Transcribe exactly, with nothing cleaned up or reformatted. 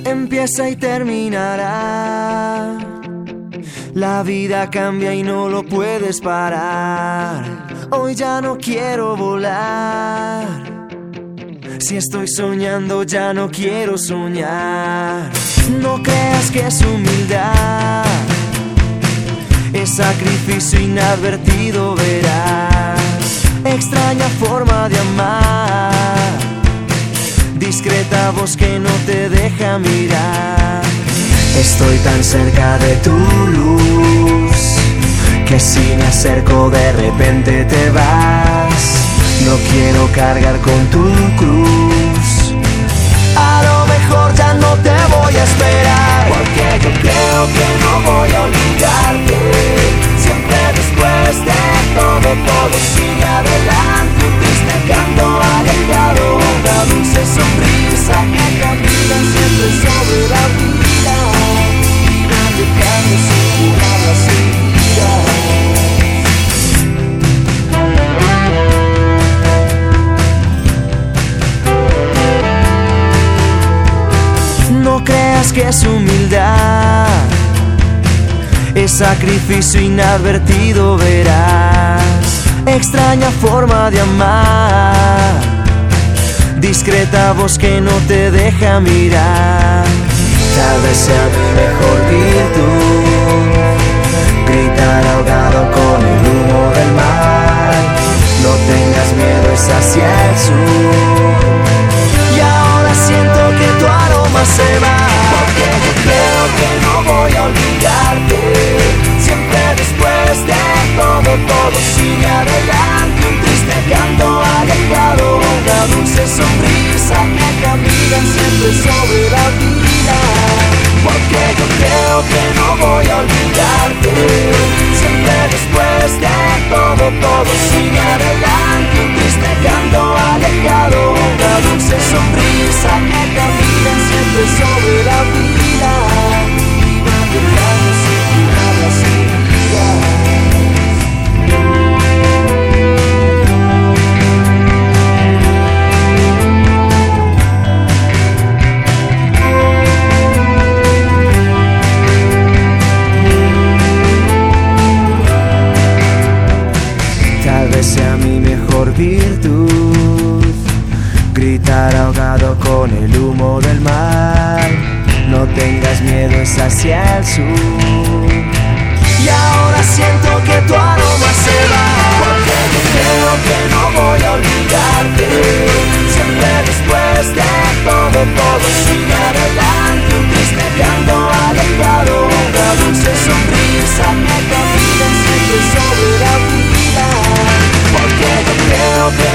empieza y terminará. La vida cambia y no lo puedes parar. Hoy ya no quiero volar. Si estoy soñando ya no quiero soñar. No creas que es humildad, es sacrificio inadvertido, verás. Extraña forma de amar, discreta voz que no te deja mirar. Estoy tan cerca de tu luz que si me acerco de repente te vas. No quiero cargar con tu cruz, a lo mejor ya no te voy a esperar, porque yo creo que no voy a olvidarte. Siempre después de todo, todo sigue adelante. Un triste canto alejado, una dulce sonrisa que camina siempre sobre la vida. Vida dejando sin curar las heridas. No creas que es humildad, es sacrificio inadvertido, verás. Extraña forma de amar, discreta voz que no te deja mirar. Tal vez sea mi mejor virtud, gritar ahogado con el humo del mar. No tengas miedo, es hacia el sur. Y ahora siento que tu aroma se va, porque yo creo que no voy a olvidarte. Siempre después de todo, todo sigue adelante. Un triste canto alejado, una dulce sonrisa que camina siempre sobre la vida. Porque yo creo que no voy a olvidarte. Siempre después de todo, todo sigue adelante. Un triste canto alejado, una dulce sonrisa que camina siempre sobre la vida. Iba dejando sin curar las heridas. Tal vez sea mi mejor virtud, gritar ahogado con el humo del mar. No tengas miedo, es hacia el sur. Y ahora siento que tu aroma se va, porque yo creo que no voy a olvidarte. Siempre después de todo, todo sigue adelante. Un triste canto alejado, una dulce sonrisa que camina siempre sobre la vida. Porque yo creo que